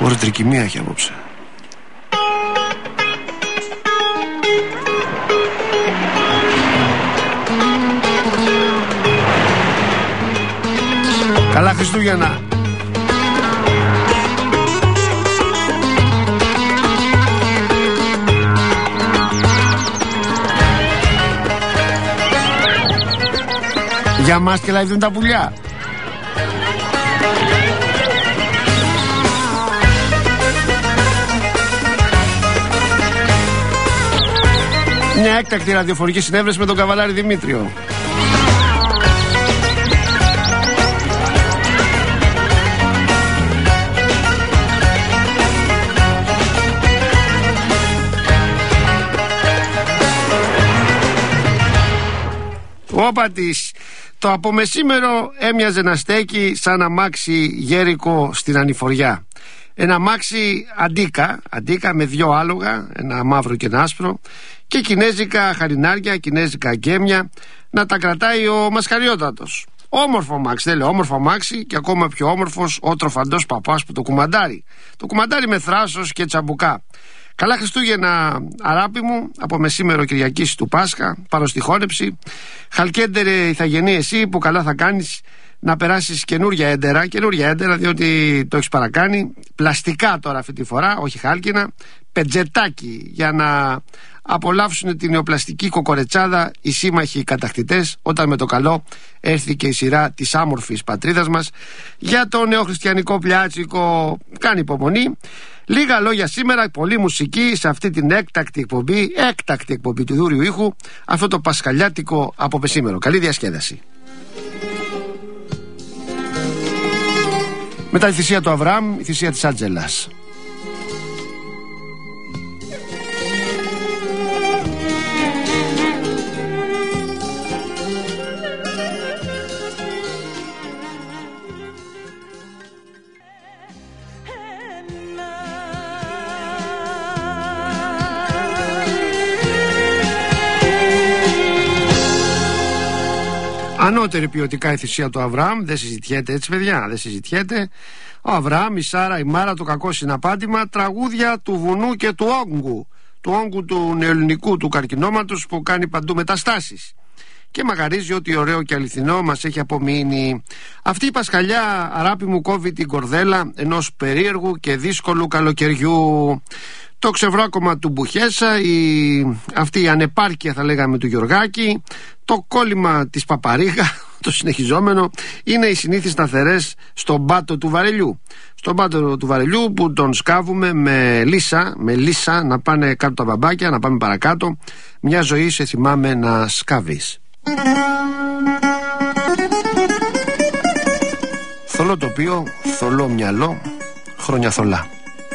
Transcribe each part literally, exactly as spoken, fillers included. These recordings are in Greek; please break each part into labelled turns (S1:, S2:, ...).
S1: Ωραία τρικυμία έχει απόψε. Καλά Χριστούγεννα. Για μας και λαϊδούν τα πουλιά. Μια έκτακτη ραδιοφωνική συνέβρεση με τον Καβαλάρη Δημήτριο. Όπα της. Το απομεσήμερο έμοιαζε να στέκει σαν αμάξι γέρικο στην ανηφοριά. Ένα αμάξι αντίκα, αντίκα με δυο άλογα, ένα μαύρο και ένα άσπρο, και κινέζικα χαρινάρια, κινέζικα γκέμια, να τα κρατάει ο Μασχαριότατος. Όμορφο αμάξι, δεν λέω, όμορφο αμάξι, και ακόμα πιο όμορφος ο τροφαντός παπάς που το κουμαντάρει. Το κουμαντάρει με θράσος και τσαμπουκά. Καλά Χριστούγεννα, αράπη μου, από μεσήμερο Κυριακής του Πάσχα, πάνω στη χώνεψη. Χαλκέντερε ηθαγενή εσύ που καλά θα κάνεις να περάσεις καινούρια έντερα, καινούρια έντερα διότι το έχεις παρακάνει. Πλαστικά τώρα αυτή τη φορά, όχι χάλκινα, πετζετάκι, για να απολαύσουν την νεοπλαστική κοκορετσάδα οι σύμμαχοι κατακτητές, όταν με το καλό έρθει και η σειρά της άμορφης πατρίδας μας. Για το νεοχριστιανικό πλιάτσικο κάνει υπομονή. Λίγα λόγια σήμερα, πολλή μουσική σε αυτή την έκτακτη εκπομπή, έκτακτη εκπομπή του Δούριου Ήχου, αυτό το πασχαλιάτικο απομεσήμερο. Καλή διασκέδαση. Μετά η θυσία του Αβραάμ, η θυσία της Άντζελας. Ανώτερη ποιοτικά η θυσία του Αβραάμ, δεν συζητιέται έτσι παιδιά, δεν συζητιέται. Ο Αβραάμ, η Σάρα, η Μάρα, το κακό συναπάτημα, τραγούδια του βουνού και του όγκου, του όγκου του νεοελληνικού, του καρκινώματος που κάνει παντού μεταστάσεις. Και μαγαρίζει ότι ωραίο και αληθινό μας έχει απομείνει. Αυτή η πασχαλιά, αράπη μου, κόβει την κορδέλα ενός περίεργου και δύσκολου καλοκαιριού. Το ξεβράκωμα του Μπουχέσα, η, αυτή η ανεπάρκεια θα λέγαμε του Γιωργάκη, το κόλλημα της Παπαρίγα, το συνεχιζόμενο, είναι οι συνήθεις σταθερές στον πάτο του βαρελιού. Στον πάτο του βαρελιού που τον σκάβουμε με λύσα, με λύσα να πάνε κάτω τα μπαμπάκια, να πάμε παρακάτω. Μια ζωή σε θυμάμαι να σκάβεις. Θολό τοπίο, θολό μυαλό, χρόνια θολά.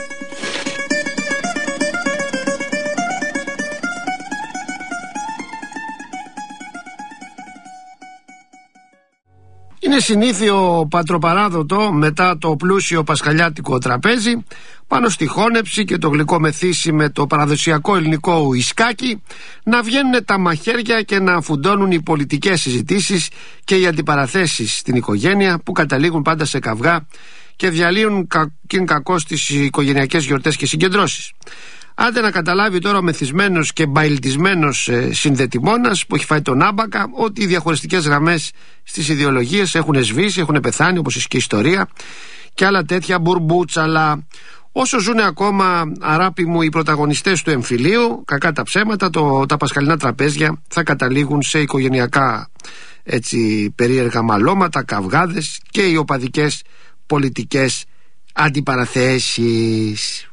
S1: Είναι συνήθιο πατροπαράδοτο μετά το πλούσιο πασχαλιάτικο τραπέζι, πάνω στη χώνεψη και το γλυκό μεθύσι με το παραδοσιακό ελληνικό ουισκάκι, να βγαίνουν τα μαχαίρια και να αφουντώνουν οι πολιτικές συζητήσεις και οι αντιπαραθέσεις στην οικογένεια, που καταλήγουν πάντα σε καυγά και διαλύουν κακήν κακώς τις οικογενειακές γιορτές και συγκεντρώσεις. Άντε να καταλάβει τώρα ο μεθυσμένος και μπαιλτισμένος ε, συνδετημόνας που έχει φάει τον άμπακα ότι οι διαχωριστικές γραμμές στις ιδεολογίες έχουν σβήσει, έχουν πεθάνει, όπως και η ιστορία και άλλα τέτοια μπουρμπούτσαλα. Όσο ζουν ακόμα, αράπη μου, οι πρωταγωνιστές του εμφυλίου, κακά τα ψέματα, το, τα πασχαλινά τραπέζια θα καταλήγουν σε οικογενειακά έτσι, περίεργα μαλώματα, καυγάδες και οι οπαδικές πολιτικές αντιπαραθέσεις.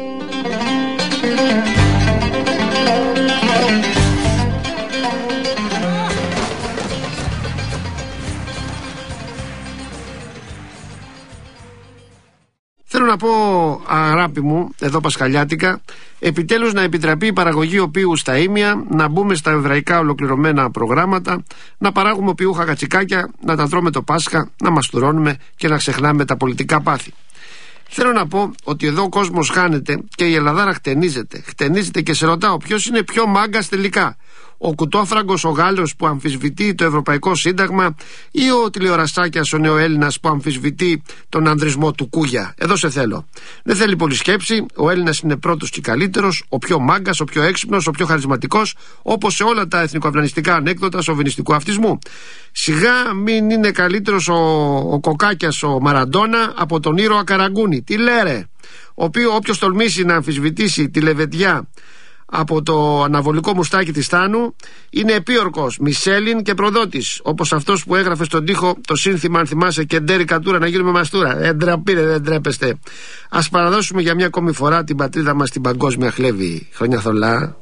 S1: Θέλω να πω, αγάπη μου, εδώ πασχαλιάτικα, επιτέλους να επιτραπεί η παραγωγή οποίου στα ήμια, να μπούμε στα εβραϊκά ολοκληρωμένα προγράμματα, να παράγουμε οπιούχα κατσικάκια, να τα τρώμε το Πάσχα, να μαστουρώνουμε και να ξεχνάμε τα πολιτικά πάθη. Θέλω να πω ότι εδώ ο κόσμος χάνεται και η Ελλαδάρα χτενίζεται. Χτενίζεται και σε ρωτάω ποιος είναι πιο μάγκας τελικά. ο Κουτόφραγκος ο Γάλλος που αμφισβητεί το Ευρωπαϊκό Σύνταγμα ή ο τηλεοραστάκιας ο Νεοέλληνας που αμφισβητεί τον ανδρισμό του Κούγια? Εδώ σε θέλω. Δεν θέλει πολύ σκέψη. Ο Έλληνας είναι πρώτος και καλύτερος, ο πιο μάγκας, ο πιο έξυπνος, ο πιο χαρισματικός, όπως σε όλα τα εθνικοαυνανιστικά ανέκδοτα σοβινιστικού αυτισμού. Σιγά μην είναι καλύτερος ο, ο Κοκάκιας ο Μαραντόνα από τον ήρωα Καραγκούνη. Τι λέρε? Ο οποίο όποιος τολμήσει να αμφισβητήσει τη λεβεντιά από το αναβολικό μουστάκι της Τάνου είναι επίορκος, μισέλιν και προδότης, όπως αυτός που έγραφε στον τοίχο το σύνθημα, αν θυμάσαι, και ντέρι κατούρα να γίνουμε μαστούρα. Ε, ντραπείτε, δεν ντρέπεστε. Ας παραδώσουμε για μια ακόμη φορά την πατρίδα μας στην παγκόσμια χλέβη. Χρόνια θολά.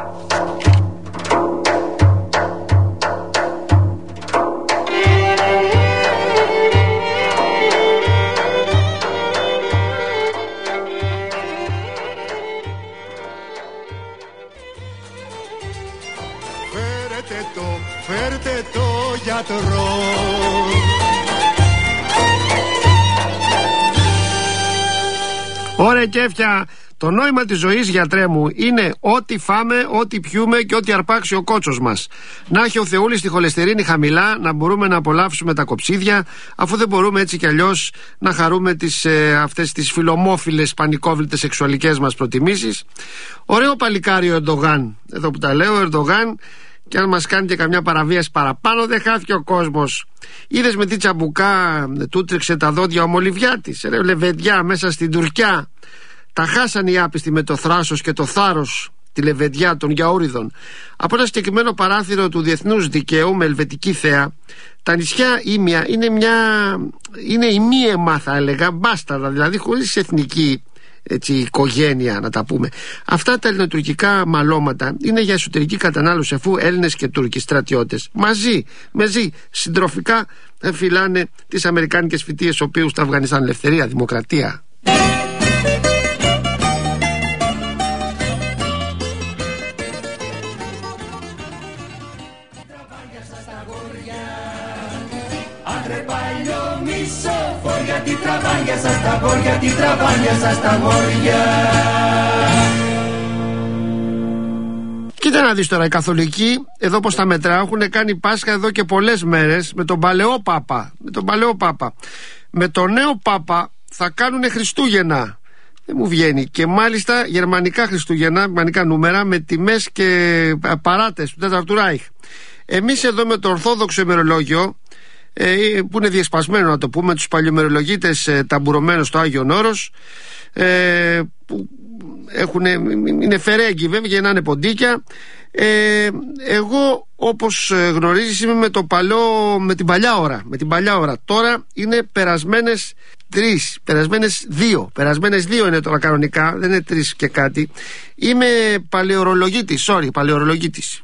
S2: Φέρτε το γιατρό.
S1: Ωραία κέφια. Το νόημα της ζωής, γιατρέ μου, είναι ό,τι φάμε, ό,τι πιούμε και ό,τι αρπάξει ο κότσος μας. Να έχει ο Θεούλης τη χολεστερίνη χαμηλά, να μπορούμε να απολαύσουμε τα κοψίδια, αφού δεν μπορούμε έτσι κι αλλιώς να χαρούμε τις, ε, αυτές τις φιλομόφιλες πανικόβλητες σεξουαλικές μας προτιμήσεις. Ωραίο παλικάρι ο Ερντογάν. Εδώ που τα λέω, ο Ερντογάν. Και αν μας κάνει και καμιά παραβίαση παραπάνω, δεν χάθηκε ο κόσμος. Είδες με τι τσαμπουκά του τρέξε τα δόντια ο Μολυβιάτης? Ρε λεβεντιά, μέσα στην Τουρκιά. Τα χάσαν οι άπιστοι με το θράσος και το θάρρος, τη λεβεντιά των Γιαούριδων. Από ένα συγκεκριμένο παράθυρο του διεθνούς δικαίου με ελβετική θέα, τα νησιά Ήμια είναι μια. είναι ημίαιμα, θα έλεγα, μπάσταρδα, δηλαδή χωρίς εθνική, έτσι, οικογένεια, να τα πούμε. Αυτά τα ελληνοτουρκικά μαλώματα είναι για εσωτερική κατανάλωση, αφού Έλληνες και Τούρκοι στρατιώτες μαζί, μαζί συντροφικά φυλάνε τις αμερικάνικες φοιτίες, ο οποίους τα Αφγανιστάν ελευθερία, δημοκρατία.
S2: Τι τραβάγια σας τα γόρια, τι τραβάγια σας τα γόρια.
S1: Κοίτα να δεις τώρα, οι καθολικοί εδώ πως τα μετρά έχουν κάνει Πάσχα εδώ και πολλές μέρες με τον παλαιό Πάπα. Με τον παλαιό Πάπα. Με τον νέο Πάπα θα κάνουνε Χριστούγεννα. Δεν μου βγαίνει. Και μάλιστα γερμανικά Χριστούγεννα, γερμανικά νούμερα, με τιμές και παράτες του Τέταρτου Ράιχ. Εμείς εδώ με το Ορθόδοξο ημερολόγιο, Ε, που είναι διασπασμένο, να το πούμε, τους παλιομερολογίτες ε, ταμπουρωμένους στο Άγιον Όρος, ε, που έχουν, είναι φερέγγι βέβαια για να είναι ποντίκια. ε, εγώ όπως γνωρίζεις είμαι με, το παλαιό, με την παλιά ώρα με την παλιά ώρα. Τώρα είναι περασμένες τρεις, περασμένες δύο περασμένες δύο είναι τώρα κανονικά, δεν είναι τρεις και κάτι. Είμαι παλαιορολογίτης, sorry, παλαιορολογίτης.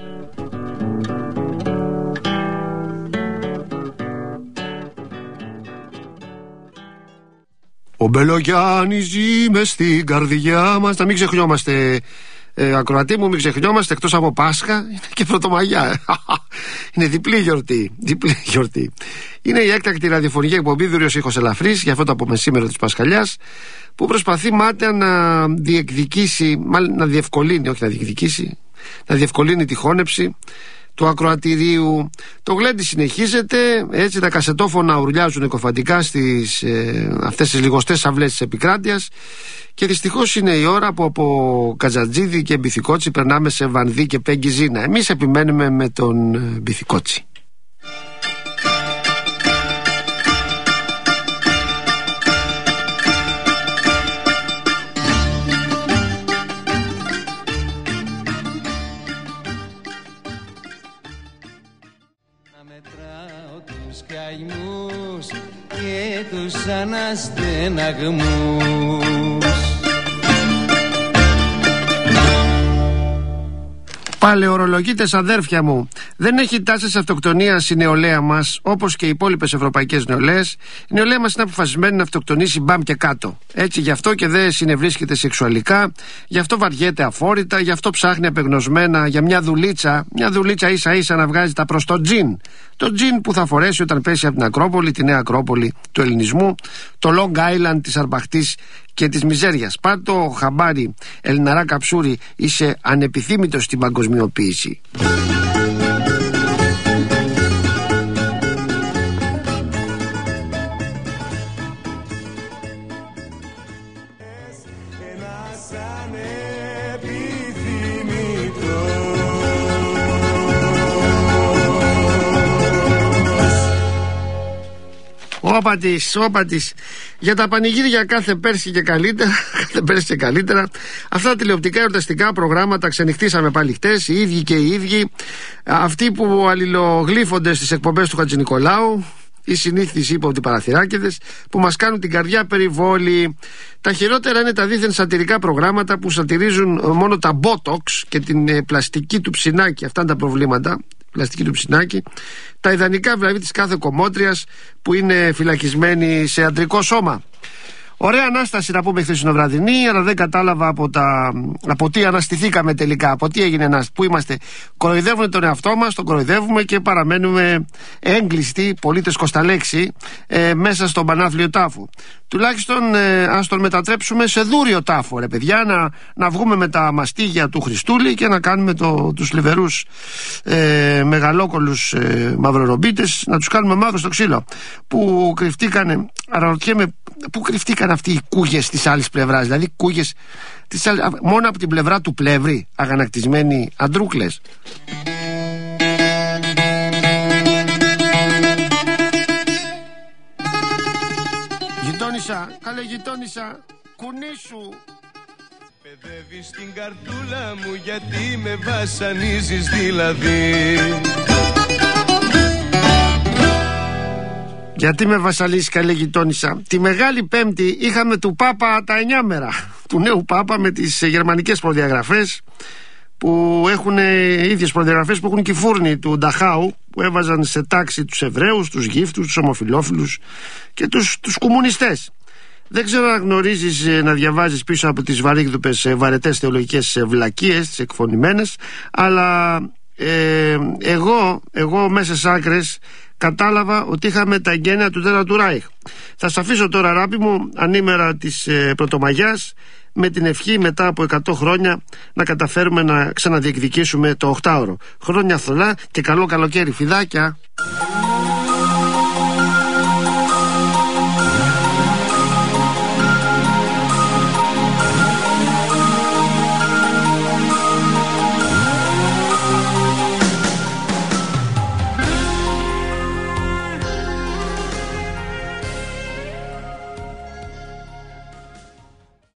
S1: Ο Μπελογιάννης ζει μες στην καρδιά μας. Να μην ξεχνιόμαστε, ε, ακροατή μου, μην ξεχνιόμαστε, εκτός από Πάσχα είναι και Πρωτομαγιά. Είναι διπλή γιορτή, διπλή γιορτή. Είναι η έκτακτη ραδιοφωνική εκπομπή Δούριος Ήχος Ελαφρύς, για αυτό το απομεσήμερο της Πασχαλιάς, που προσπαθεί μάταια να διεκδικήσει, μάλλον να διευκολύνει, όχι να διεκδικήσει, να διευκολύνει τη χώνεψη του ακροατηρίου. Το γλέντι συνεχίζεται, έτσι τα κασετόφωνα ουρλιάζουν εκοφαντικά στις ε, αυτές τις λιγοστές αυλές της επικράτειας, και δυστυχώς είναι η ώρα που από Κατζατζίδη και Μπιθικότσι περνάμε σε Βανδύ και Πέγγι Ζήνα. Εμείς επιμένουμε με τον ε, Μπιθικότσι.
S2: Και τους αναστεναγμούς.
S1: Παλαιορολογίτες αδέρφια μου, δεν έχει τάσεις αυτοκτονίας η νεολαία μας, όπως και οι υπόλοιπες ευρωπαϊκές νεολαίες. Η νεολαία μας είναι αποφασισμένη να αυτοκτονήσει μπαμ και κάτω. Έτσι, γι' αυτό και δεν συνευρίσκεται σεξουαλικά, γι' αυτό βαριέται αφόρητα, γι' αυτό ψάχνει απεγνωσμένα για μια δουλίτσα, μια δουλίτσα ίσα ίσα να βγάζει τα προς το τζιν. Το τζιν που θα φορέσει όταν πέσει από την Ακρόπολη, τη νέα Ακρόπολη του ελληνισμού, το Long Island της αρπαχτής και της μιζέριας. Πάρ' το χαμπάρι, Ελληναρά Καψούρη, είσαι ανεπιθύμητος στην παγκοσμιοποίηση. Όπα της, όπα της. Για τα πανηγύρια κάθε πέρσι και καλύτερα, κάθε πέρσι και καλύτερα. Αυτά τα τηλεοπτικά εορταστικά προγράμματα ξενυχτήσαμε πάλι χτες, οι ίδιοι και οι ίδιοι. Αυτοί που αλληλογλύφονται στις εκπομπές του Χατζηνικολάου, οι συνήθεις ύποπτοι παραθυράκηδες που μας κάνουν την καρδιά περιβόλη. Τα χειρότερα είναι τα δίθεν σατυρικά προγράμματα που σατυρίζουν μόνο τα μπότοξ και την ε, πλαστική του ψινάκι. Αυτά είναι τα προβλήματα. Πλαστική του ψινάκι. Τα ιδανικά δηλαδή της κάθε κομμότριας που είναι φυλακισμένη σε αντρικό σώμα. Ωραία ανάσταση να πούμε χθεσινοβραδινή, αλλά δεν κατάλαβα από, τα, από τι αναστηθήκαμε τελικά, από τι έγινε ανάσταση, πού είμαστε. Κοροϊδεύουμε τον εαυτό μας, τον κοροϊδεύουμε και παραμένουμε έγκλειστοι, πολίτες κοσταλέξη, ε, μέσα στον πανάθλιο τάφο. Τουλάχιστον ε, ας τον μετατρέψουμε σε δούριο τάφο, ρε παιδιά, να, να βγούμε με τα μαστίγια του Χριστούλη και να κάνουμε το, τους λιβερούς ε, μεγαλόκολους ε, μαυρορομπίτες, να τους κάνουμε μαύρο στο ξύλο. Που κρυφτήκανε, αναρωτιέμαι, πού κρυφτήκαν αυτοί οι κούγες της άλλης πλευράς, δηλαδή κούγες της άλλης, μόνο από την πλευρά του πλεύρη, αγανακτισμένοι αντρούκλες. Γειτόνισσα, καλέ γειτόνισσα, κουνήσου.
S3: Παιδεύεις την καρτούλα μου γιατί με βασανίζεις δηλαδή.
S1: Γιατί με βασαλείς καλέ γειτόνισσα. Τη Μεγάλη Πέμπτη είχαμε του Πάπα τα εννιά μέρα, του νέου Πάπα με τις γερμανικές προδιαγραφές που έχουν οι ίδιες προδιαγραφές που έχουν και οι φούρνοι του Νταχάου, που έβαζαν σε τάξη τους Εβραίους, τους γύφτους, τους ομοφυλόφιλους και τους, τους κομμουνιστές. Δεν ξέρω αν γνωρίζεις να διαβάζεις πίσω από τις βαρύγδουπες βαρετές θεολογικές βλακίες, τις εκφωνημένες, αλλά ε, εγώ, εγώ μέσα στις άκρες κατάλαβα ότι είχαμε τα εγγένεια του τέταρτου Ράιχ. Θα σας αφήσω τώρα, ράπη μου, ανήμερα της ε, Πρωτομαγιάς, με την ευχή μετά από εκατό χρόνια να καταφέρουμε να ξαναδιεκδικήσουμε το οκτάωρο. Χρόνια θολά και καλό καλοκαίρι, φιδάκια.